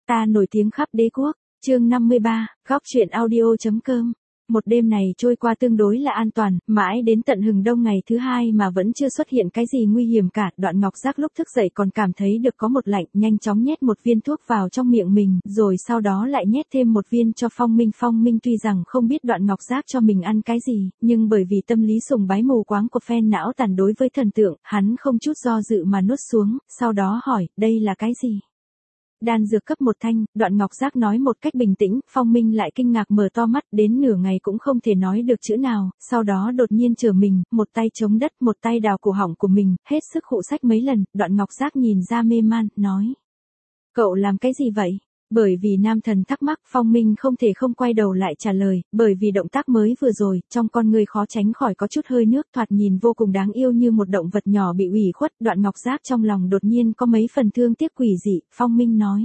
Ta nổi tiếng khắp đế quốc. Chương 53, góc truyện audio.com. Một đêm này trôi qua tương đối là an toàn, mãi đến tận hừng đông ngày thứ hai mà vẫn chưa xuất hiện cái gì nguy hiểm cả. Đoạn Ngọc Giác lúc thức dậy còn cảm thấy được có một lạnh, nhanh chóng nhét một viên thuốc vào trong miệng mình, rồi sau đó lại nhét thêm một viên cho Phong Minh. Phong Minh tuy rằng không biết Đoạn Ngọc Giác cho mình ăn cái gì, nhưng bởi vì tâm lý sùng bái mù quáng của phen não tàn đối với thần tượng, hắn không chút do dự mà nuốt xuống, sau đó hỏi, đây là cái gì? Đan dược cấp một thanh, Đoạn Ngọc Giác nói một cách bình tĩnh, Phong Minh lại kinh ngạc mở to mắt, đến nửa ngày cũng không thể nói được chữ nào, sau đó đột nhiên trở mình, một tay chống đất, một tay đào cổ họng của mình, hết sức khụ sách mấy lần. Đoạn Ngọc Giác nhìn ra mê man, nói: Cậu làm cái gì vậy? Bởi vì nam thần thắc mắc, Phong Minh không thể không quay đầu lại trả lời, bởi vì động tác mới vừa rồi, trong con người khó tránh khỏi có chút hơi nước, thoạt nhìn vô cùng đáng yêu như một động vật nhỏ bị ủy khuất. Đoạn Ngọc Giác trong lòng đột nhiên có mấy phần thương tiếc quỷ dị. Phong Minh nói: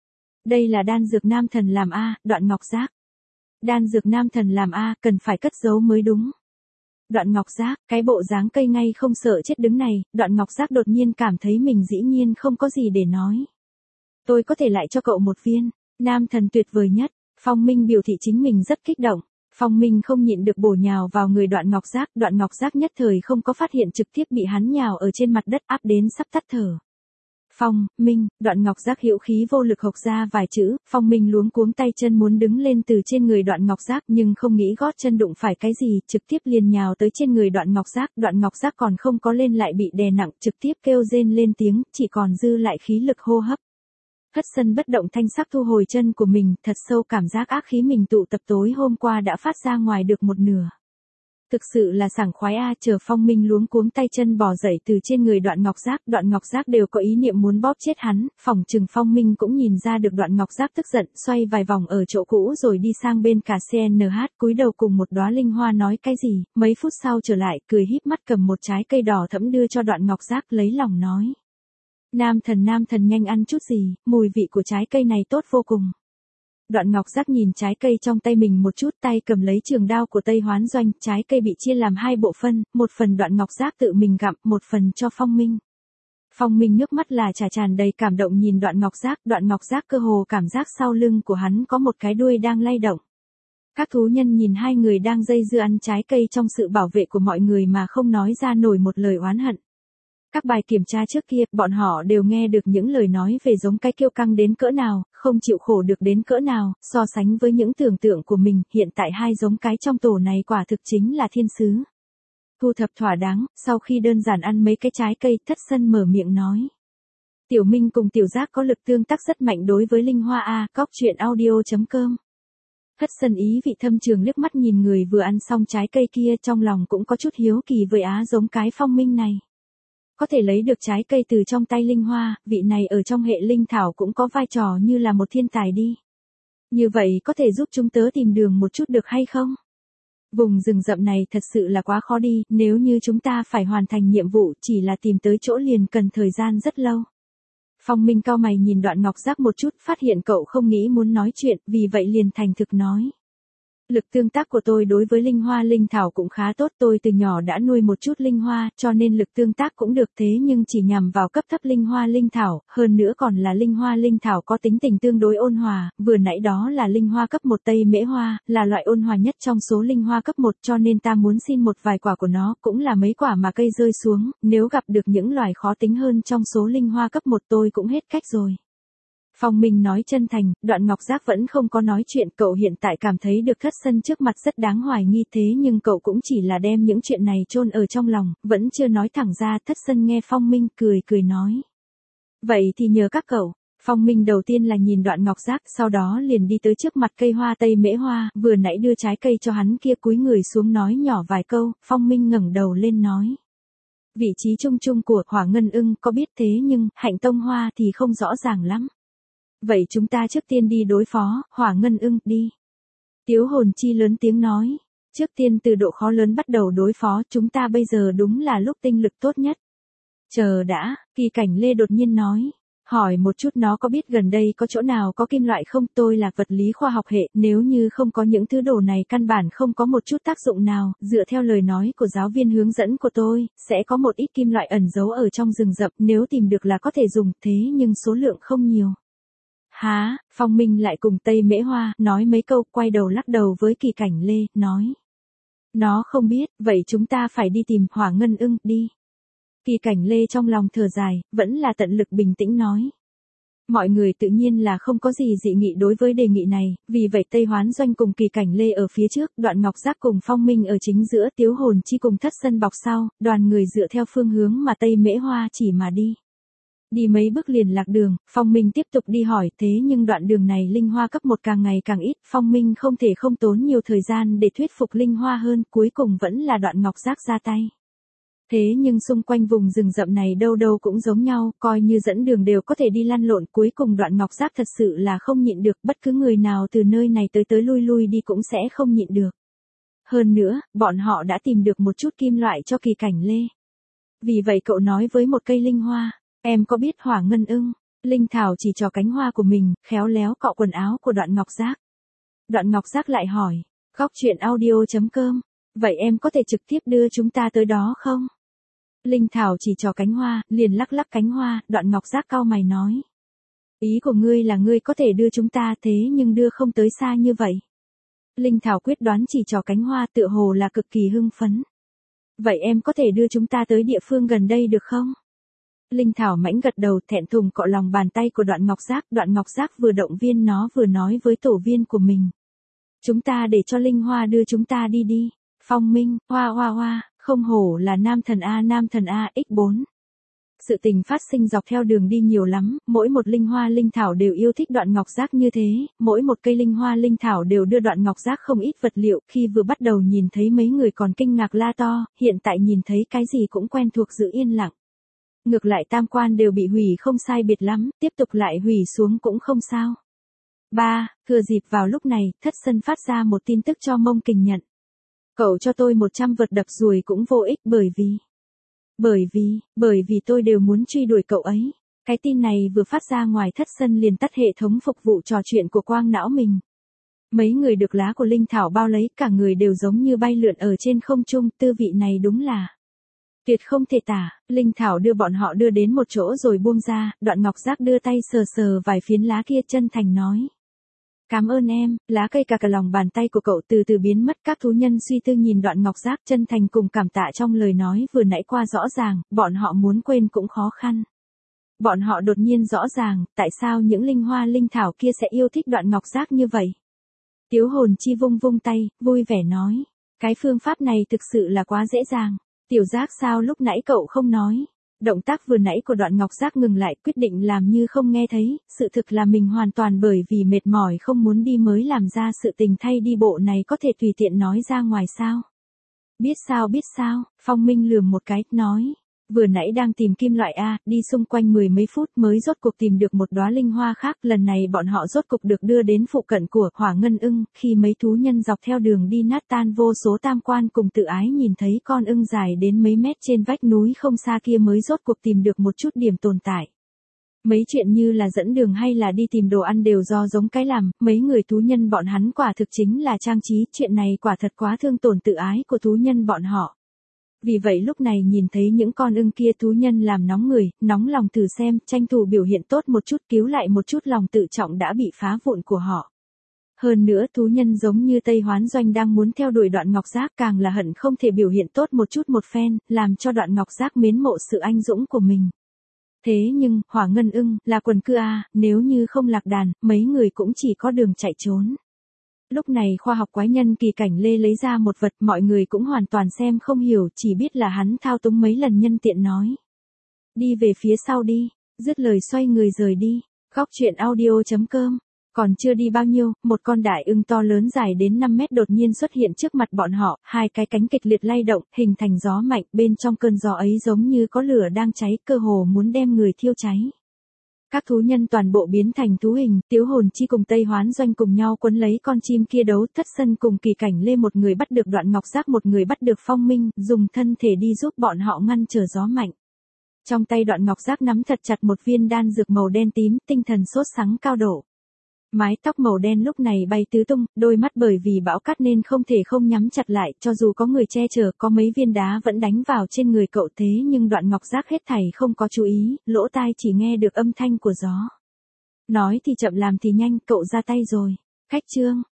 Đây là đan dược nam thần làm a. Đoạn Ngọc Giác: Đan dược nam thần làm a, cần phải cất giấu mới đúng. Đoạn Ngọc Giác, cái bộ dáng cây ngay không sợ chết đứng này. Đoạn Ngọc Giác đột nhiên cảm thấy mình dĩ nhiên không có gì để nói. Tôi có thể lại cho cậu một viên. Nam thần tuyệt vời nhất. Phong Minh biểu thị chính mình rất kích động. Phong Minh không nhịn được bổ nhào vào người Đoạn Ngọc Giác. Đoạn Ngọc Giác nhất thời không có phát hiện trực tiếp bị hắn nhào ở trên mặt đất áp đến sắp tắt thở. Phong Minh, Đoạn Ngọc Giác hữu khí vô lực hộc ra vài chữ. Phong Minh luống cuống tay chân muốn đứng lên từ trên người Đoạn Ngọc Giác, nhưng không nghĩ gót chân đụng phải cái gì, trực tiếp liền nhào tới trên người Đoạn Ngọc Giác. Đoạn Ngọc Giác còn không có lên lại bị đè nặng, trực tiếp kêu rên lên tiếng, chỉ còn dư lại khí lực hô hấp. Hất Sân bất động thanh sắc thu hồi chân của mình, thật sâu cảm giác ác khí mình tụ tập tối hôm qua đã phát ra ngoài được một nửa. Thực sự là sảng khoái a. Chờ Phong Minh luống cuống tay chân bò dậy từ trên người Đoạn Ngọc Giác, Đoạn Ngọc Giác đều có ý niệm muốn bóp chết hắn, phỏng chừng Phong Minh cũng nhìn ra được Đoạn Ngọc Giác tức giận, xoay vài vòng ở chỗ cũ rồi đi sang bên cả CNH, cúi đầu cùng một đóa linh hoa nói cái gì, mấy phút sau trở lại, cười híp mắt cầm một trái cây đỏ thẫm đưa cho Đoạn Ngọc Giác, lấy lòng nói: Nam thần nhanh ăn chút gì, mùi vị của trái cây này tốt vô cùng. Đoạn Ngọc Giác nhìn trái cây trong tay mình một chút, tay cầm lấy trường đao của Tây Hoán Doanh, trái cây bị chia làm hai bộ phân, một phần Đoạn Ngọc Giác tự mình gặm, một phần cho Phong Minh. Phong Minh nước mắt là tràn đầy cảm động nhìn Đoạn Ngọc Giác cơ hồ cảm giác sau lưng của hắn có một cái đuôi đang lay động. Các thú nhân nhìn hai người đang dây dưa ăn trái cây trong sự bảo vệ của mọi người mà không nói ra nổi một lời oán hận. Các bài kiểm tra trước kia, bọn họ đều nghe được những lời nói về giống cái kiêu căng đến cỡ nào, không chịu khổ được đến cỡ nào, so sánh với những tưởng tượng của mình, hiện tại hai giống cái trong tổ này quả thực chính là thiên sứ. Thu thập thỏa đáng, sau khi đơn giản ăn mấy cái trái cây, Thất Sân mở miệng nói: Tiểu Minh cùng Tiểu Giác có lực tương tác rất mạnh đối với linh hoa a. Góc truyện audio.com. Thất Sân ý vị thâm trường liếc mắt nhìn người vừa ăn xong trái cây kia, trong lòng cũng có chút hiếu kỳ với á giống cái Phong Minh này. Có thể lấy được trái cây từ trong tay linh hoa, vị này ở trong hệ linh thảo cũng có vai trò như là một thiên tài đi. Như vậy có thể giúp chúng tớ tìm đường một chút được hay không? Vùng rừng rậm này thật sự là quá khó đi, nếu như chúng ta phải hoàn thành nhiệm vụ chỉ là tìm tới chỗ liền cần thời gian rất lâu. Phong Minh cau mày nhìn Đoạn Ngọc Giác một chút, phát hiện cậu không nghĩ muốn nói chuyện, vì vậy liền thành thực nói: Lực tương tác của tôi đối với linh hoa linh thảo cũng khá tốt, tôi từ nhỏ đã nuôi một chút linh hoa, cho nên lực tương tác cũng được, thế nhưng chỉ nhằm vào cấp thấp linh hoa linh thảo, hơn nữa còn là linh hoa linh thảo có tính tình tương đối ôn hòa, vừa nãy đó là linh hoa cấp 1 Tây Mễ Hoa, là loại ôn hòa nhất trong số linh hoa cấp 1, cho nên ta muốn xin một vài quả của nó, cũng là mấy quả mà cây rơi xuống, nếu gặp được những loài khó tính hơn trong số linh hoa cấp 1 tôi cũng hết cách rồi. Phong Minh nói chân thành, Đoạn Ngọc Giác vẫn không có nói chuyện, cậu hiện tại cảm thấy được Thất Sân trước mặt rất đáng hoài nghi, thế nhưng cậu cũng chỉ là đem những chuyện này chôn ở trong lòng, vẫn chưa nói thẳng ra. Thất Sân nghe Phong Minh cười nói: Vậy thì nhờ các cậu. Phong Minh đầu tiên là nhìn Đoạn Ngọc Giác, sau đó liền đi tới trước mặt cây hoa Tây Mễ Hoa, vừa nãy đưa trái cây cho hắn kia cúi người xuống nói nhỏ vài câu. Phong Minh ngẩng đầu lên nói: Vị trí chung của Hỏa Ngân Ưng có biết, thế nhưng Hạnh Tông Hoa thì không rõ ràng lắm. Vậy chúng ta trước tiên đi đối phó Hỏa Ngân Ưng đi. Tiếu Hồn Chi lớn tiếng nói: Trước tiên từ độ khó lớn bắt đầu đối phó, chúng ta bây giờ đúng là lúc tinh lực tốt nhất. Chờ đã, Kỳ Cảnh Lê đột nhiên nói: Hỏi một chút nó có biết gần đây có chỗ nào có kim loại không, tôi là vật lý khoa học hệ, nếu như không có những thứ đồ này căn bản không có một chút tác dụng nào, dựa theo lời nói của giáo viên hướng dẫn của tôi, sẽ có một ít kim loại ẩn giấu ở trong rừng rậm, nếu tìm được là có thể dùng, thế nhưng số lượng không nhiều. Há, Phong Minh lại cùng Tây Mễ Hoa, nói mấy câu, quay đầu lắc đầu với Kỳ Cảnh Lê, nói. Nó không biết, vậy chúng ta phải đi tìm Hỏa Ngân Ưng, đi. Kỳ Cảnh Lê trong lòng thở dài, vẫn là tận lực bình tĩnh nói. Mọi người tự nhiên là không có gì dị nghị đối với đề nghị này, vì vậy Tây Hoán Doanh cùng Kỳ Cảnh Lê ở phía trước, Đoạn Ngọc Giác cùng Phong Minh ở chính giữa, Tiếu Hồn Chi cùng Thất Sân bọc sau, đoàn người dựa theo phương hướng mà Tây Mễ Hoa chỉ mà đi. Đi mấy bước liền lạc đường, Phong Minh tiếp tục đi hỏi, thế nhưng đoạn đường này linh hoa cấp 1 càng ngày càng ít, Phong Minh không thể không tốn nhiều thời gian để thuyết phục linh hoa hơn, cuối cùng vẫn là Đoạn Ngọc Giác ra tay. Thế nhưng xung quanh vùng rừng rậm này đâu đâu cũng giống nhau, coi như dẫn đường đều có thể đi lăn lộn, cuối cùng Đoạn Ngọc Giác thật sự là không nhịn được, bất cứ người nào từ nơi này tới lui lui đi cũng sẽ không nhịn được. Hơn nữa, bọn họ đã tìm được một chút kim loại cho Kỳ Cảnh Lê. Vì vậy cậu nói với một cây linh hoa, em có biết Hỏa Ngân Ưng? Linh Thảo chỉ cho cánh hoa của mình, khéo léo cọ quần áo của Đoạn Ngọc Giác. Đoạn Ngọc Giác lại hỏi, góc chuyện audio.com, vậy em có thể trực tiếp đưa chúng ta tới đó không? Linh Thảo chỉ cho cánh hoa, liền lắc lắc cánh hoa, Đoạn Ngọc Giác cau mày nói. Ý của ngươi là ngươi có thể đưa chúng ta thế nhưng đưa không tới xa như vậy. Linh Thảo quyết đoán chỉ cho cánh hoa tựa hồ là cực kỳ hưng phấn. Vậy em có thể đưa chúng ta tới địa phương gần đây được không? Linh Thảo mãnh gật đầu thẹn thùng cọ lòng bàn tay của Đoạn Ngọc Giác vừa động viên nó vừa nói với tổ viên của mình. Chúng ta để cho Linh Hoa đưa chúng ta đi đi. Phong Minh, hoa hoa hoa, không hổ là nam thần A x4. Sự tình phát sinh dọc theo đường đi nhiều lắm, mỗi một linh hoa linh thảo đều yêu thích Đoạn Ngọc Giác như thế, mỗi một cây linh hoa linh thảo đều đưa Đoạn Ngọc Giác không ít vật liệu, khi vừa bắt đầu nhìn thấy mấy người còn kinh ngạc la to, hiện tại nhìn thấy cái gì cũng quen thuộc giữ yên lặng. Ngược lại tam quan đều bị hủy không sai biệt lắm, tiếp tục lại hủy xuống cũng không sao. 3. Thừa dịp vào lúc này, Thất Sân phát ra một tin tức cho Mông Kình nhận. Cậu cho tôi 100 vật đập ruồi cũng vô ích bởi vì tôi đều muốn truy đuổi cậu ấy. Cái tin này vừa phát ra ngoài Thất Sân liền tắt hệ thống phục vụ trò chuyện của quang não mình. Mấy người được lá của linh thảo bao lấy, cả người đều giống như bay lượn ở trên không trung, tư vị này đúng là tuyệt không thể tả. Linh thảo đưa bọn họ đưa đến một chỗ rồi buông ra, Đoạn Ngọc Giác đưa tay sờ sờ vài phiến lá kia chân thành nói. Cảm ơn em, lá cây cả lòng bàn tay của cậu từ từ biến mất, các thú nhân suy tư nhìn Đoạn Ngọc Giác chân thành cùng cảm tạ trong lời nói vừa nãy qua rõ ràng, bọn họ muốn quên cũng khó khăn. Bọn họ đột nhiên rõ ràng, tại sao những linh hoa linh thảo kia sẽ yêu thích Đoạn Ngọc Giác như vậy. Tiếu Hồn Chi vung vung tay, vui vẻ nói, cái phương pháp này thực sự là quá dễ dàng. Tiểu Giác sao lúc nãy cậu không nói? Động tác vừa nãy của Đoạn Ngọc Giác ngừng lại, quyết định làm như không nghe thấy, sự thực là mình hoàn toàn bởi vì mệt mỏi không muốn đi mới làm ra sự tình, thay đi bộ này có thể tùy tiện nói ra ngoài sao? Biết sao, Phong Minh lườm một cái, nói. Vừa nãy đang tìm kim loại A, đi xung quanh 10 mấy phút mới rốt cuộc tìm được một đóa linh hoa khác, lần này bọn họ rốt cuộc được đưa đến phụ cận của Hỏa Ngân Ưng, khi mấy thú nhân dọc theo đường đi nát tan vô số tam quan cùng tự ái nhìn thấy con ưng dài đến mấy mét trên vách núi không xa kia mới rốt cuộc tìm được một chút điểm tồn tại. Mấy chuyện như là dẫn đường hay là đi tìm đồ ăn đều do giống cái làm, mấy người thú nhân bọn hắn quả thực chính là trang trí, chuyện này quả thật quá thương tổn tự ái của thú nhân bọn họ. Vì vậy lúc này nhìn thấy những con ưng kia thú nhân làm nóng người, nóng lòng thử xem, tranh thủ biểu hiện tốt một chút cứu lại một chút lòng tự trọng đã bị phá vụn của họ. Hơn nữa thú nhân giống như Tây Hoán Doanh đang muốn theo đuổi Đoạn Ngọc Giác càng là hận không thể biểu hiện tốt một chút một phen, làm cho Đoạn Ngọc Giác mến mộ sự anh dũng của mình. Thế nhưng, Hỏa Ngân Ưng, là quần cư A, nếu như không lạc đàn, mấy người cũng chỉ có đường chạy trốn. Lúc này khoa học quái nhân Kỳ Cảnh Lê lấy ra một vật mọi người cũng hoàn toàn xem không hiểu, chỉ biết là hắn thao túng mấy lần nhân tiện nói. Đi về phía sau đi, dứt lời xoay người rời đi. Góc chuyện audio.com. Còn chưa đi bao nhiêu, một con đại ưng to lớn dài đến 5 mét đột nhiên xuất hiện trước mặt bọn họ, hai cái cánh kịch liệt lay động, hình thành gió mạnh, bên trong cơn gió ấy giống như có lửa đang cháy, cơ hồ muốn đem người thiêu cháy. Các thú nhân toàn bộ biến thành thú hình, Tiếu Hồn Chi cùng Tây Hoán Doanh cùng nhau quấn lấy con chim kia đấu, Thất Sân cùng Kỳ Cảnh Lê một người bắt được Đoạn Ngọc Giác một người bắt được Phong Minh, dùng thân thể đi giúp bọn họ ngăn trở gió mạnh. Trong tay Đoạn Ngọc Giác nắm thật chặt một viên đan dược màu đen tím, tinh thần sốt sắng cao độ. Mái tóc màu đen lúc này bay tứ tung, đôi mắt bởi vì bão cát nên không thể không nhắm chặt lại, cho dù có người che chở, có mấy viên đá vẫn đánh vào trên người cậu, thế nhưng Đoạn Ngọc Giác hết thảy không có chú ý, lỗ tai chỉ nghe được âm thanh của gió. Nói thì chậm làm thì nhanh, cậu ra tay rồi. Khách trương.